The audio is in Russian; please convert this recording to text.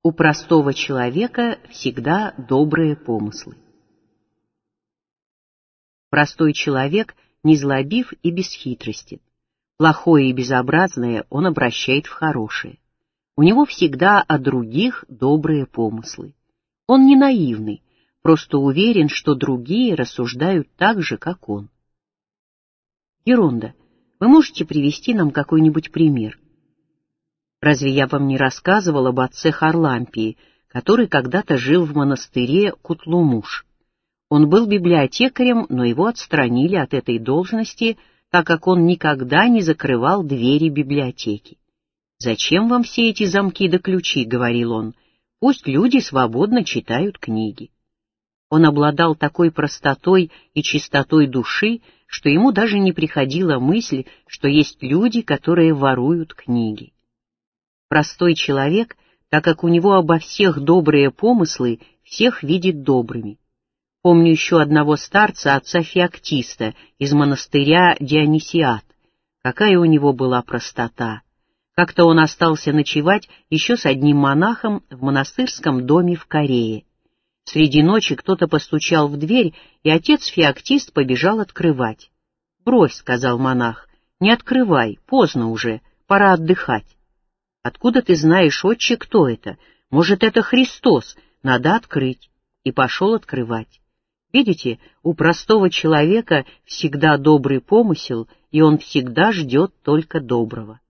У простого человека всегда добрые помыслы. Простой человек незлобив и бесхитростен. Плохое и безобразное он обращает в хорошее. У него всегда о других добрые помыслы. Он не наивный, просто уверен, что другие рассуждают так же, как он. Геронда, вы можете привести нам какой-нибудь пример? Разве я вам не рассказывал об отце Харлампии, который когда-то жил в монастыре Кутлумуш? Он был библиотекарем, но его отстранили от этой должности, так как он никогда не закрывал двери библиотеки. «Зачем вам все эти замки да ключи?» — говорил он. «Пусть люди свободно читают книги». Он обладал такой простотой и чистотой души, что ему даже не приходила мысль, что есть люди, которые воруют книги. Простой человек, так как у него обо всех добрые помыслы, всех видит добрыми. Помню еще одного старца, отца Феоктиста, из монастыря Дионисиат. Какая у него была простота! Как-то он остался ночевать еще с одним монахом в монастырском доме в Корее. Среди ночи кто-то постучал в дверь, и отец Феоктист побежал открывать. «Брось», — сказал монах, — «не открывай, поздно уже, пора отдыхать». «Откуда ты знаешь, отче, кто это? Может, это Христос, надо открыть». И пошел открывать. Видите, у простого человека всегда добрый помысел, и он всегда ждет только доброго.